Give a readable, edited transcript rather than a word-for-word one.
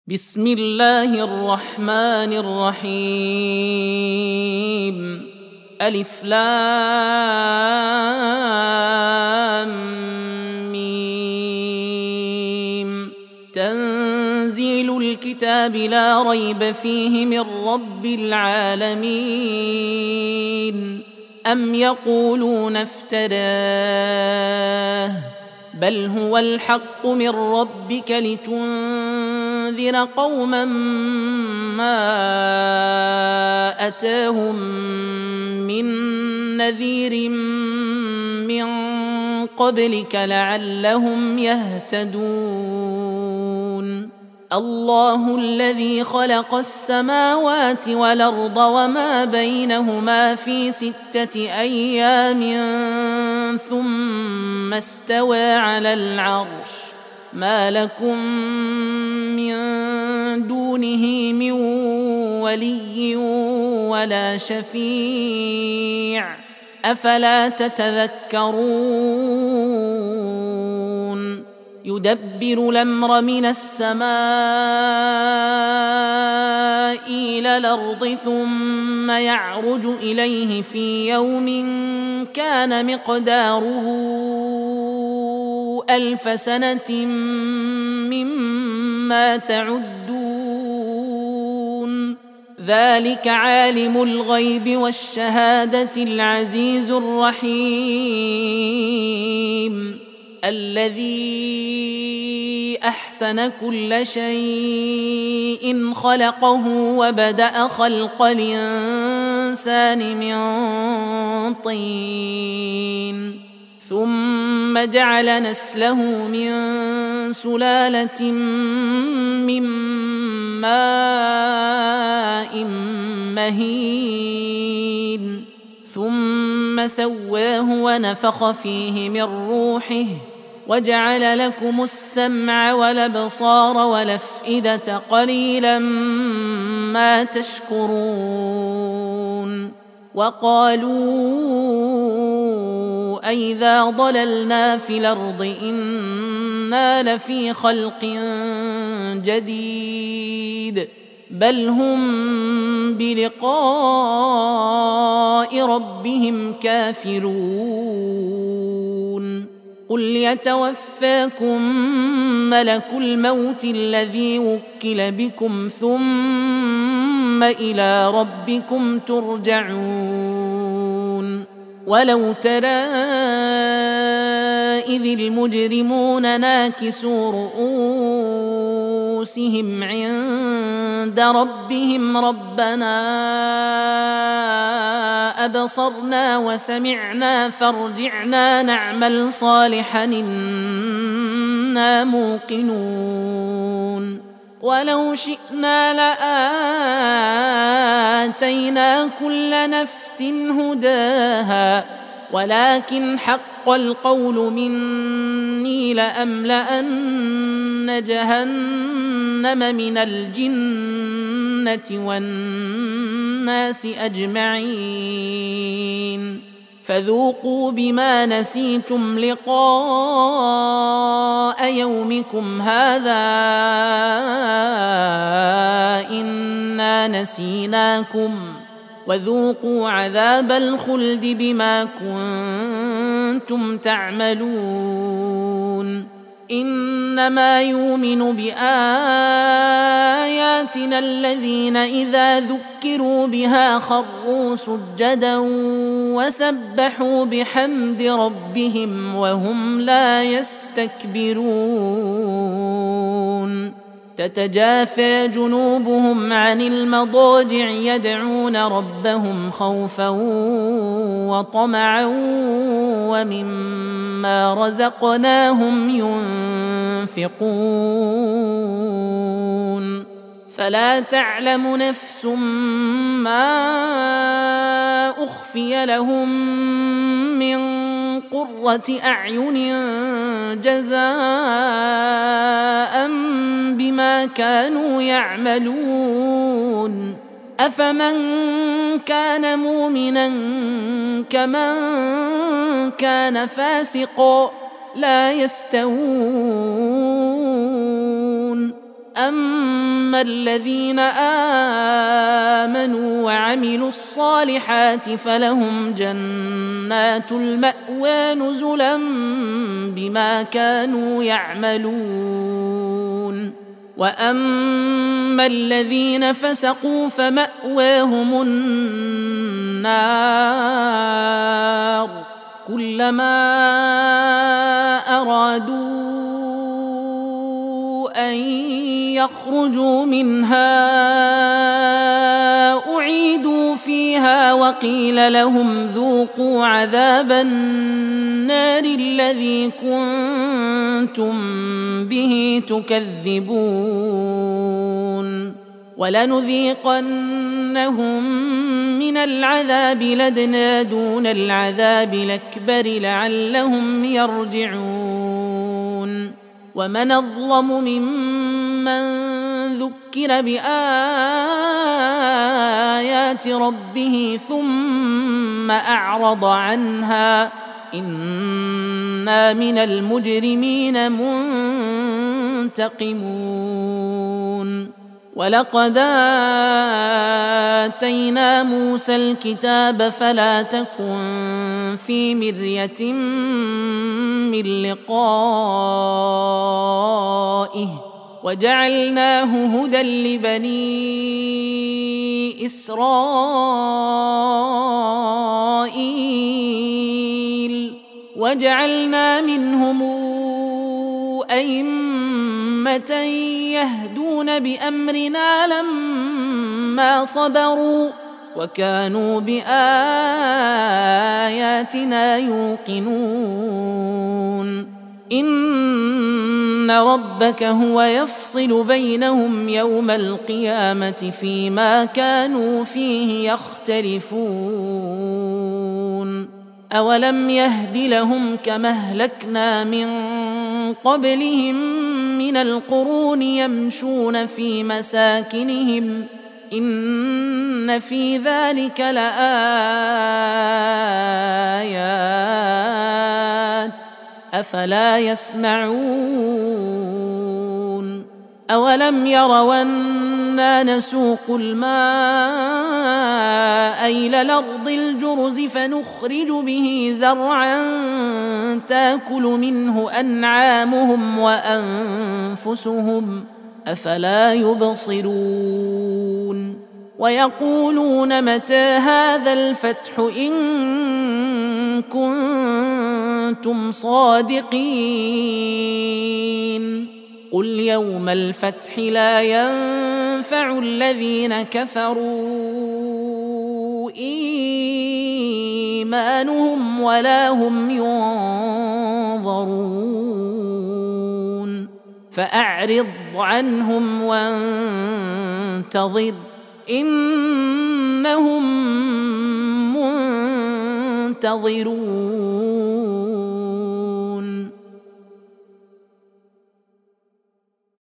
بسم الله الرحمن الرحيم. ألف لام ميم. تنزيل الكتاب لا ريب فيه من رب العالمين. أم يقولون افتراه بل هو الحق من ربك لتنذر قوما ما أتاهم من نذير من قبلك لعلهم يهتدون. الله الذي خلق السماوات والأرض وما بينهما في 6 أيام ثم استوى على العرش. ما لكم من دونه من ولي ولا شفيع أفلا تتذكرون. يدبر الأمر من السماء إلى الأرض ثم يعرج إليه في يوم كان مقداره 1000 سنة مما تعدون. ذلك عالم الغيب والشهادة العزيز الرحيم الذي أحسن كل شيء خلقه وبدأ خلق الإنسان من طين ثم جعل نسله من سلالة من ماء مهين ثم سواه ونفخ فيه من روحه وجعل لكم السمع والأبصار والأفئدة قليلا ما تشكرون. وقالوا أئذا ضللنا في الأرض إنا لفي خلق جديد بل هم بلقاء ربهم كافرون. قل يتوفاكم ملك الموت الذي وكل بكم ثم إلى ربكم ترجعون. ولو ترى إذ المجرمون ناكسوا رؤوسهم عند ربهم ربنا أبصرنا وسمعنا فارجعنا نعمل صالحا إنا موقنون. ولو شئنا لآتينا كل نفس هداها ولكن حق القول مني لأملأن جهنم من الجنة والناس أجمعين. فذوقوا بما نسيتم لقاء يومكم هذا إنا نسيناكم وذوقوا عذاب الخلد بما كنتم تعملون. إنما يؤمن بآياتنا الذين إذا ذكروا بها خروا سجدا وسبحوا بحمد ربهم وهم لا يستكبرون. تتجافى جنوبهم عن المضاجع يدعون ربهم خوفا وطمعا ومما رزقناهم ينفقون. فلا تعلم نفس ما أخفي لهم من قرة أعين جزاء بما كانوا يعملون. أفمن كان مؤمنا كمن كان فاسقا لا يستوون. أما فأما الذين آمنوا وعملوا الصالحات فلهم جنات المأوى نزلا بما كانوا يعملون وأما الذين فسقوا فمأواهم النار كلما أرادوا أن يخرجوا منها أعيدوا فيها وقيل لهم ذوقوا عذاب النار الذي كنتم به تكذبون ولنذيقنهم من العذاب لدنا دون العذاب الأكبر لعلهم يرجعون ومن أظلم ممن ذكر بآيات ربه ثم أعرض عنها إنا من المجرمين منتقمون ولقد آتينا موسى الكتاب فلا تكن في مرية من لقائه وجعلناه هدى لبني إسرائيل وجعلنا منهم أئمة يهدون بأمرنا لما صبروا وكانوا بآياتنا يوقنون إن ربك هو يفصل بينهم يوم القيامة فيما كانوا فيه يختلفون أولم يهد لهم كما أهلكنا من قبلهم من القرون يمشون في مساكنهم إن في ذلك لآيات أفلا يسمعون أولم يروا أنا نسوق الماء إلى الأرض الجرز فنخرج به زرعا تاكل منه أنعامهم وأنفسهم أفلا يبصرون ويقولون متى هذا الفتح إن كنتم صادقين قل يوم الفتح لا ينفع الذين كفروا إيمانهم ولا هم ينظرون فأعرض عنهم وانتظر إنهم منتظرون